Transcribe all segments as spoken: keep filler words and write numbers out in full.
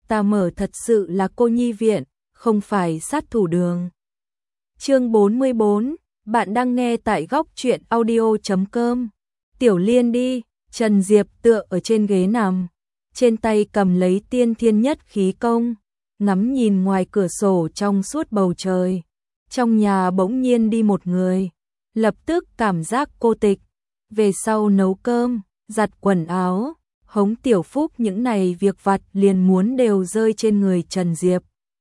ta mở thật sự là cô nhi viện, không phải sát thủ đường. Chương bốn mươi bốn, bạn đang nghe tại góc truyện audio chấm com. Tiểu Liên đi, Trần Diệp tựa ở trên ghế nằm, trên tay cầm lấy tiên thiên nhất khí công, ngắm nhìn ngoài cửa sổ trong suốt bầu trời. Trong nhà bỗng nhiên đi một người, lập tức cảm giác cô tịch. Về sau nấu cơm, giặt quần áo, hống Tiểu Phúc những này việc vặt liền muốn đều rơi trên người Trần Diệp.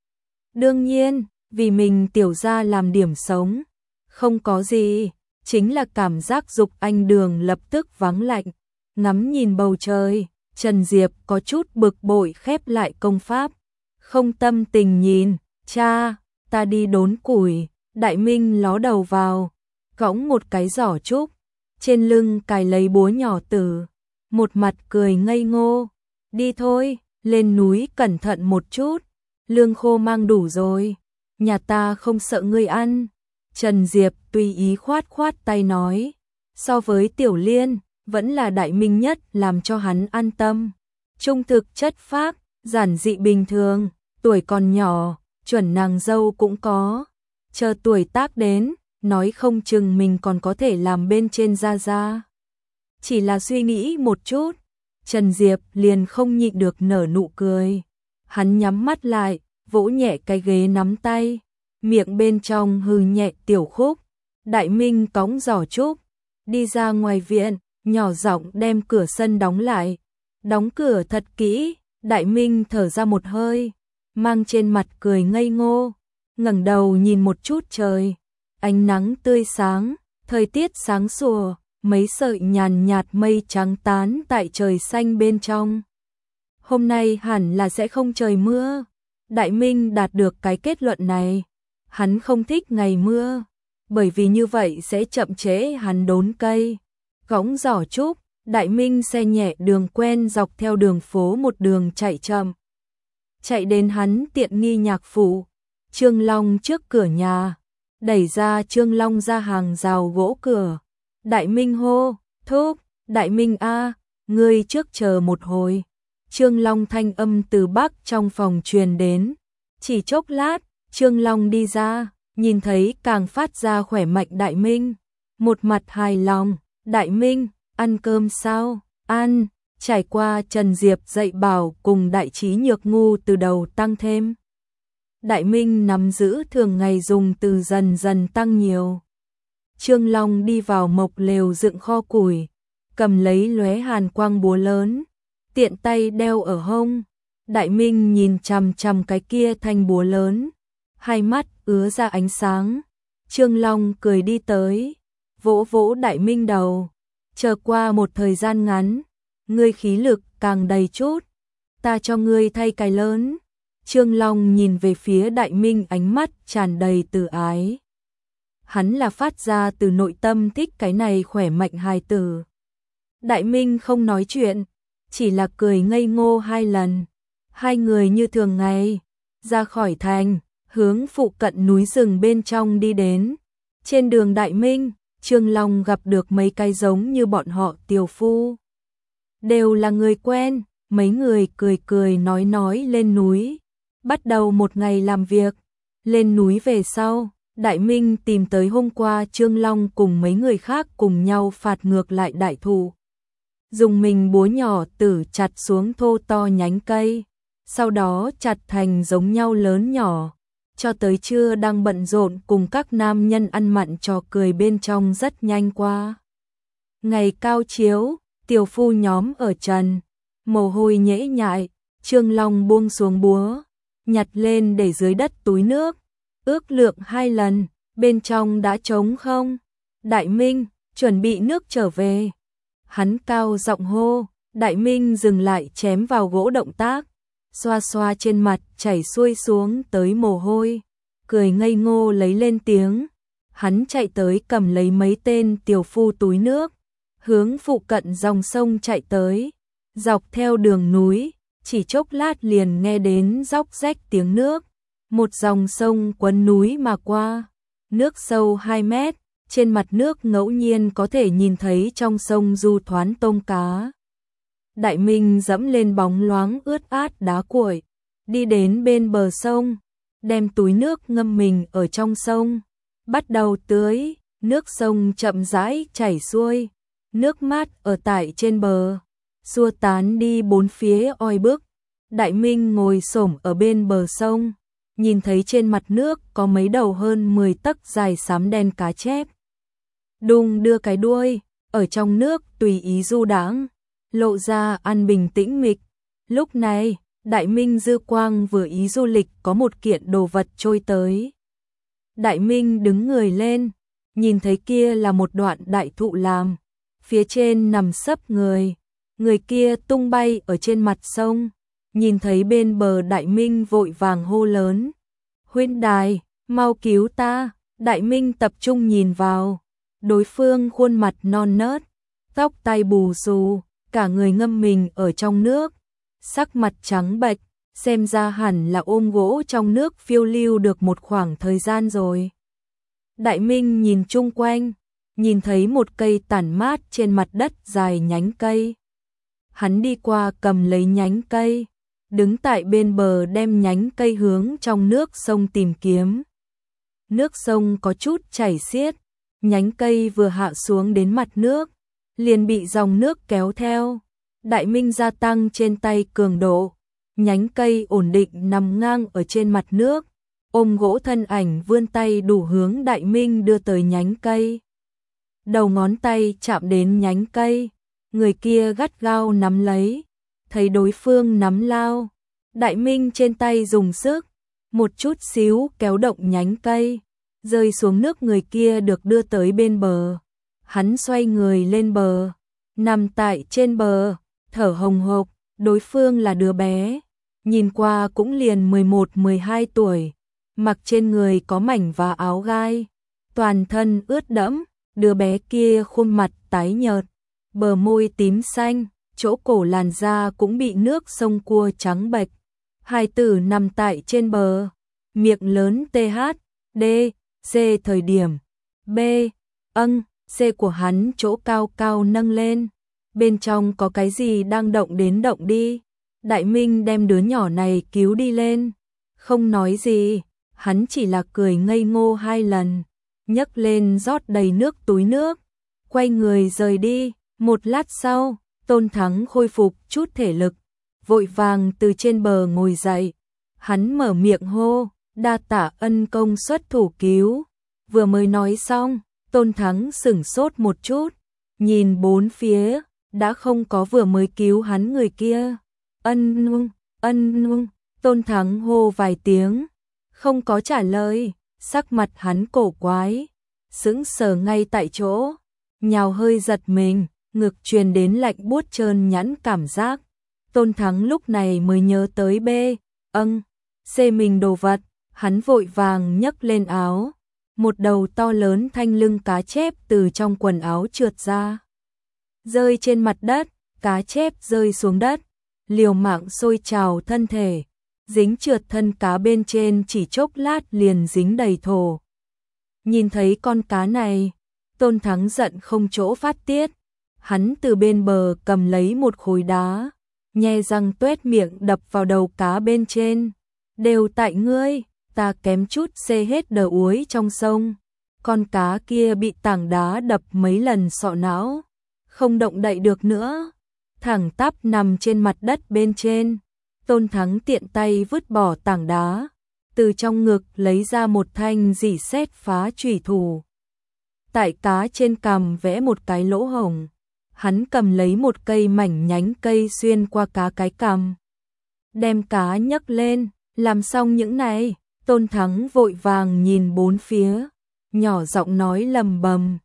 Đương nhiên, vì mình tiểu gia làm điểm sống, không có gì, chính là cảm giác dục anh đường lập tức vắng lạnh. Ngắm nhìn bầu trời, Trần Diệp có chút bực bội khép lại công pháp, không tâm tình nhìn, cha, ta đi đốn củi. Đại Minh ló đầu vào, cõng một cái giỏ trúc, trên lưng cài lấy búa nhỏ tử, một mặt cười ngây ngô, đi thôi, lên núi cẩn thận một chút, lương khô mang đủ rồi, nhà ta không sợ ngươi ăn. Trần Diệp tùy ý khoát khoát tay nói, so với Tiểu Liên, vẫn là Đại Minh nhất làm cho hắn an tâm. Trung thực chất phác, giản dị bình thường, tuổi còn nhỏ, chuẩn nàng dâu cũng có. Chờ tuổi tác đến, nói không chừng mình còn có thể làm bên trên gia gia. Chỉ là suy nghĩ một chút, Trần Diệp liền không nhịn được nở nụ cười. Hắn nhắm mắt lại, vỗ nhẹ cái ghế nắm tay, miệng bên trong hừ nhẹ Tiểu Khúc. Đại Minh cõng giỏ trúc, đi ra ngoài viện, nhỏ giọng đem cửa sân đóng lại. Đóng cửa thật kỹ, Đại Minh thở ra một hơi, mang trên mặt cười ngây ngô, ngẩng đầu nhìn một chút trời. Ánh nắng tươi sáng, thời tiết sáng sủa, mấy sợi nhàn nhạt mây trắng tán tại trời xanh bên trong. Hôm nay hẳn là sẽ không trời mưa. Đại Minh đạt được cái kết luận này. Hắn không thích ngày mưa, bởi vì như vậy sẽ chậm trễ hắn đốn cây. Gõng giỏ trúc, Đại Minh xe nhẹ đường quen dọc theo đường phố một đường chạy chậm. Chạy đến hắn tiện nghi nhạc phủ, Trương Long trước cửa nhà, đẩy ra Trương Long ra hàng rào gỗ cửa. Đại Minh hô, thúc, Đại Minh a, ngươi trước chờ một hồi. Trương Long thanh âm từ bắc trong phòng truyền đến. Chỉ chốc lát, Trương Long đi ra, nhìn thấy càng phát ra khỏe mạnh Đại Minh. Một mặt hài lòng, Đại Minh, ăn cơm sao? Ăn, trải qua Trần Diệp dạy bảo cùng Đại Trí Nhược ngu từ đầu tăng thêm. Đại Minh nắm giữ thường ngày dùng từ dần dần tăng nhiều. Trương Long đi vào mộc lều dựng kho củi, cầm lấy lóe hàn quang búa lớn, tiện tay đeo ở hông. Đại Minh nhìn chằm chằm cái kia thanh búa lớn, hai mắt ứa ra ánh sáng. Trương Long cười đi tới, vỗ vỗ Đại Minh đầu, chờ qua một thời gian ngắn, ngươi khí lực càng đầy chút, ta cho ngươi thay cái lớn. Trương Long nhìn về phía Đại Minh ánh mắt tràn đầy từ ái. Hắn là phát ra từ nội tâm thích cái này khỏe mạnh hài tử. Đại Minh không nói chuyện, chỉ là cười ngây ngô hai lần. Hai người như thường ngày, ra khỏi thành, hướng phụ cận núi rừng bên trong đi đến. Trên đường Đại Minh, Trương Long gặp được mấy cái giống như bọn họ tiểu phu. Đều là người quen, mấy người cười cười nói nói lên núi. Bắt đầu một ngày làm việc, lên núi về sau, Đại Minh tìm tới hôm qua Trương Long cùng mấy người khác cùng nhau phạt ngược lại đại thụ. Dùng mình búa nhỏ tử chặt xuống thô to nhánh cây, sau đó chặt thành giống nhau lớn nhỏ, cho tới trưa đang bận rộn cùng các nam nhân ăn mặn trò cười bên trong rất nhanh qua. Ngày cao chiếu, tiểu phu nhóm ở trần, mồ hôi nhễ nhại, Trương Long buông xuống búa, nhặt lên để dưới đất túi nước, ước lượng hai lần, bên trong đã trống không. Đại Minh, chuẩn bị nước trở về. Hắn cao giọng hô. Đại Minh dừng lại chém vào gỗ động tác, xoa xoa trên mặt chảy xuôi xuống tới mồ hôi, cười ngây ngô lấy lên tiếng. Hắn chạy tới cầm lấy mấy tên tiểu phu túi nước, hướng phụ cận dòng sông chạy tới, dọc theo đường núi, chỉ chốc lát liền nghe đến róc rách tiếng nước. Một dòng sông quấn núi mà qua, nước sâu hai mét, trên mặt nước ngẫu nhiên có thể nhìn thấy trong sông du thoán tôm cá. Đại Minh dẫm lên bóng loáng ướt át đá cuội, đi đến bên bờ sông, đem túi nước ngâm mình ở trong sông, bắt đầu tưới, nước sông chậm rãi chảy xuôi, nước mát ở tại trên bờ, xua tán đi bốn phía oi bức. Đại Minh ngồi xổm ở bên bờ sông, nhìn thấy trên mặt nước có mấy đầu hơn mười tấc dài xám đen cá chép. Đung đưa cái đuôi, ở trong nước tùy ý du đãng, lộ ra an bình tĩnh mịch. Lúc này, Đại Minh dư quang vừa ý du lịch có một kiện đồ vật trôi tới. Đại Minh đứng người lên, nhìn thấy kia là một đoạn đại thụ làm, phía trên nằm sấp người, người kia tung bay ở trên mặt sông, nhìn thấy bên bờ Đại Minh vội vàng hô lớn. Huynh đài, mau cứu ta, Đại Minh tập trung nhìn vào, đối phương khuôn mặt non nớt, tóc tai bù xù, cả người ngâm mình ở trong nước, sắc mặt trắng bệch, xem ra hẳn là ôm gỗ trong nước phiêu lưu được một khoảng thời gian rồi. Đại Minh nhìn chung quanh, nhìn thấy một cây tản mát trên mặt đất dài nhánh cây. Hắn đi qua cầm lấy nhánh cây, đứng tại bên bờ đem nhánh cây hướng trong nước sông tìm kiếm. Nước sông có chút chảy xiết, nhánh cây vừa hạ xuống đến mặt nước, liền bị dòng nước kéo theo. Đại Minh gia tăng trên tay cường độ, nhánh cây ổn định nằm ngang ở trên mặt nước, ôm gỗ thân ảnh vươn tay đủ hướng Đại Minh đưa tới nhánh cây. Đầu ngón tay chạm đến nhánh cây, người kia gắt gao nắm lấy, thấy đối phương nắm lao, Đại Minh trên tay dùng sức, một chút xíu kéo động nhánh cây, rơi xuống nước, người kia được đưa tới bên bờ. Hắn xoay người lên bờ, nằm tại trên bờ, thở hồng hộc, đối phương là đứa bé, nhìn qua cũng liền mười một mười hai tuổi, mặc trên người có mảnh và áo gai, toàn thân ướt đẫm, đứa bé kia khuôn mặt tái nhợt, bờ môi tím xanh, chỗ cổ làn da cũng bị nước sông cua trắng bệch. Hài tử nằm tại trên bờ, miệng lớn T H, D, C thời điểm, B, âng, C của hắn chỗ cao cao nâng lên, bên trong có cái gì đang động đến động đi. Đại Minh đem đứa nhỏ này cứu đi lên, không nói gì, hắn chỉ là cười ngây ngô hai lần, nhấc lên rót đầy nước túi nước, quay người rời đi. Một lát sau, Tôn Thắng khôi phục chút thể lực, vội vàng từ trên bờ ngồi dậy, hắn mở miệng hô, đa tạ ân công xuất thủ cứu. Vừa mới nói xong, Tôn Thắng sửng sốt một chút, nhìn bốn phía, đã không có vừa mới cứu hắn người kia. Ân nung, ân nung, Tôn Thắng hô vài tiếng, không có trả lời, sắc mặt hắn cổ quái, sững sờ ngay tại chỗ, nhào hơi giật mình, ngực truyền đến lạnh buốt trơn nhẵn cảm giác. Tôn Thắng lúc này mới nhớ tới B, âng, C mình đồ vật, hắn vội vàng nhấc lên áo, một đầu to lớn thanh lưng cá chép từ trong quần áo trượt ra, rơi trên mặt đất, cá chép rơi xuống đất, liều mạng sôi trào thân thể, dính trượt thân cá bên trên chỉ chốc lát liền dính đầy thổ. Nhìn thấy con cá này, Tôn Thắng giận không chỗ phát tiết, hắn từ bên bờ cầm lấy một khối đá, nhe răng tuét miệng đập vào đầu cá bên trên. Đều tại ngươi, ta kém chút xê hết đờ uối trong sông. Con cá kia bị tảng đá đập mấy lần sọ não, không động đậy được nữa, thẳng tắp nằm trên mặt đất bên trên. Tôn Thắng tiện tay vứt bỏ tảng đá, từ trong ngực lấy ra một thanh rỉ sét phá chủy thủ. Tại cá trên cằm vẽ một cái lỗ hổng, hắn cầm lấy một cây mảnh nhánh cây xuyên qua cá cái cằm, đem cá nhấc lên. Làm xong những này, Tôn Thắng vội vàng nhìn bốn phía, nhỏ giọng nói lầm bầm,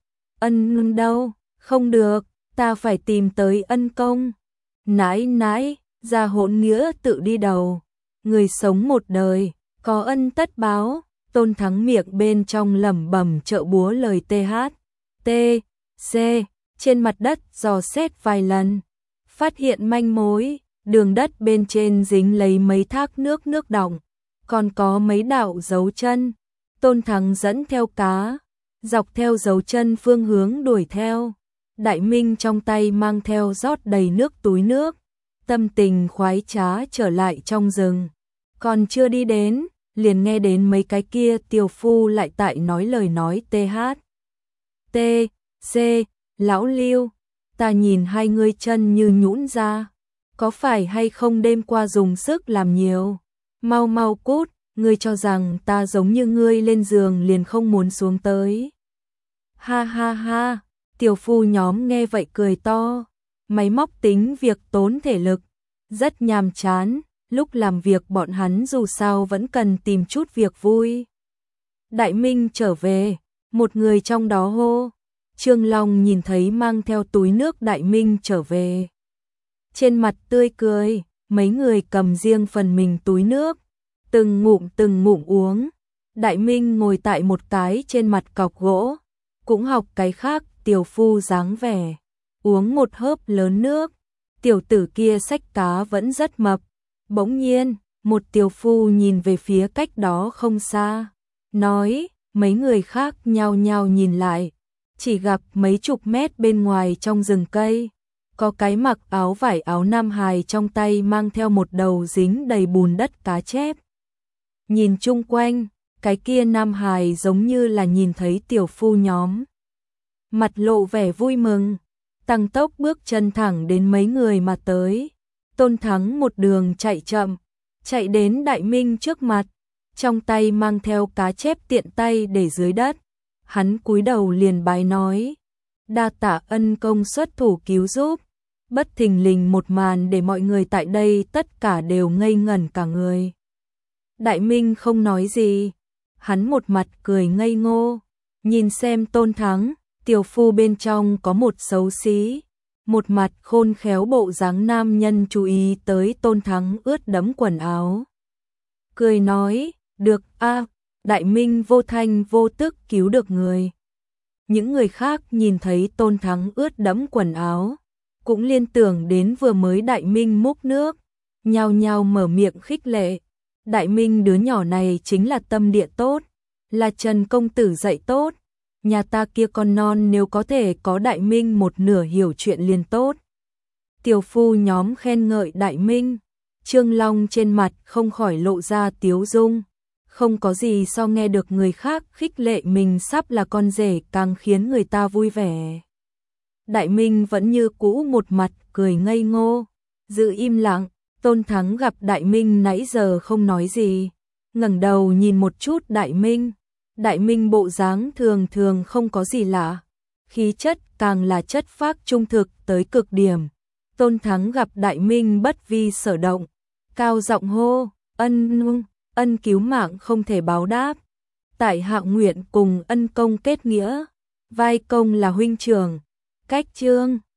ân đâu, không được, ta phải tìm tới ân công. Nãi nãi, ra hỗn nghĩa tự đi đầu, người sống một đời, có ân tất báo. Tôn Thắng miệng bên trong lẩm bẩm trợ búa lời T H, T, C, trên mặt đất dò xét vài lần, phát hiện manh mối, đường đất bên trên dính lấy mấy thác nước nước đọng, còn có mấy đạo dấu chân. Tôn Thắng dẫn theo cá, dọc theo dấu chân phương hướng đuổi theo. Đại Minh trong tay mang theo rót đầy nước túi nước, tâm tình khoái trá trở lại trong rừng. Còn chưa đi đến, liền nghe đến mấy cái kia tiểu phu lại tại nói lời nói tê hát. T, C, lão Lưu, ta nhìn hai ngươi chân như nhũn ra, có phải hay không đêm qua dùng sức làm nhiều? Mau mau cút, ngươi cho rằng ta giống như ngươi lên giường liền không muốn xuống tới. Ha ha ha, tiểu phu nhóm nghe vậy cười to, máy móc tính việc tốn thể lực, rất nhàm chán, lúc làm việc bọn hắn dù sao vẫn cần tìm chút việc vui. Đại Minh trở về, một người trong đó hô. Trương Long nhìn thấy mang theo túi nước Đại Minh trở về. Trên mặt tươi cười, mấy người cầm riêng phần mình túi nước, từng ngụm từng ngụm uống. Đại Minh ngồi tại một cái trên mặt cọc gỗ, cũng học cái khác tiểu phu dáng vẻ, uống một hớp lớn nước. Tiểu tử kia xách cá vẫn rất mập. Bỗng nhiên, một tiểu phu nhìn về phía cách đó không xa, nói, mấy người khác nhao nhao nhìn lại, chỉ gặp mấy chục mét bên ngoài trong rừng cây, có cái mặc áo vải áo nam hài trong tay mang theo một đầu dính đầy bùn đất cá chép. Nhìn chung quanh, cái kia nam hài giống như là nhìn thấy tiểu phu nhóm. Mặt lộ vẻ vui mừng, tăng tốc bước chân thẳng đến mấy người mà tới. Tôn Thắng một đường chạy chậm, chạy đến Đại Minh trước mặt, trong tay mang theo cá chép tiện tay để dưới đất. Hắn cúi đầu liền bái nói, đa tạ ân công xuất thủ cứu giúp. Bất thình lình một màn để mọi người tại đây tất cả đều ngây ngẩn cả người. Đại Minh không nói gì, hắn một mặt cười ngây ngô, nhìn xem Tôn Thắng, tiểu phu bên trong có một xấu xí, một mặt khôn khéo bộ dáng nam nhân chú ý tới Tôn Thắng ướt đẫm quần áo. Cười nói, được a, Đại Minh vô thanh vô tức cứu được người. Những người khác nhìn thấy Tôn Thắng ướt đẫm quần áo, cũng liên tưởng đến vừa mới Đại Minh múc nước, nhao nhao mở miệng khích lệ. Đại Minh đứa nhỏ này chính là tâm địa tốt, là Trần công tử dạy tốt. Nhà ta kia con non nếu có thể có Đại Minh một nửa hiểu chuyện liền tốt. Tiểu phu nhóm khen ngợi Đại Minh, Trương Long trên mặt không khỏi lộ ra tiếu dung. Không có gì so nghe được người khác khích lệ mình sắp là con rể càng khiến người ta vui vẻ. Đại Minh vẫn như cũ một mặt cười ngây ngô, giữ im lặng. Tôn Thắng gặp Đại Minh nãy giờ không nói gì, ngẩng đầu nhìn một chút Đại Minh. Đại Minh bộ dáng thường thường không có gì lạ, khí chất càng là chất phác trung thực tới cực điểm. Tôn Thắng gặp Đại Minh bất vi sở động, cao giọng hô, ân ân cứu mạng không thể báo đáp. Tại hạ nguyện cùng ân công kết nghĩa, vai công là huynh trưởng. Cách chương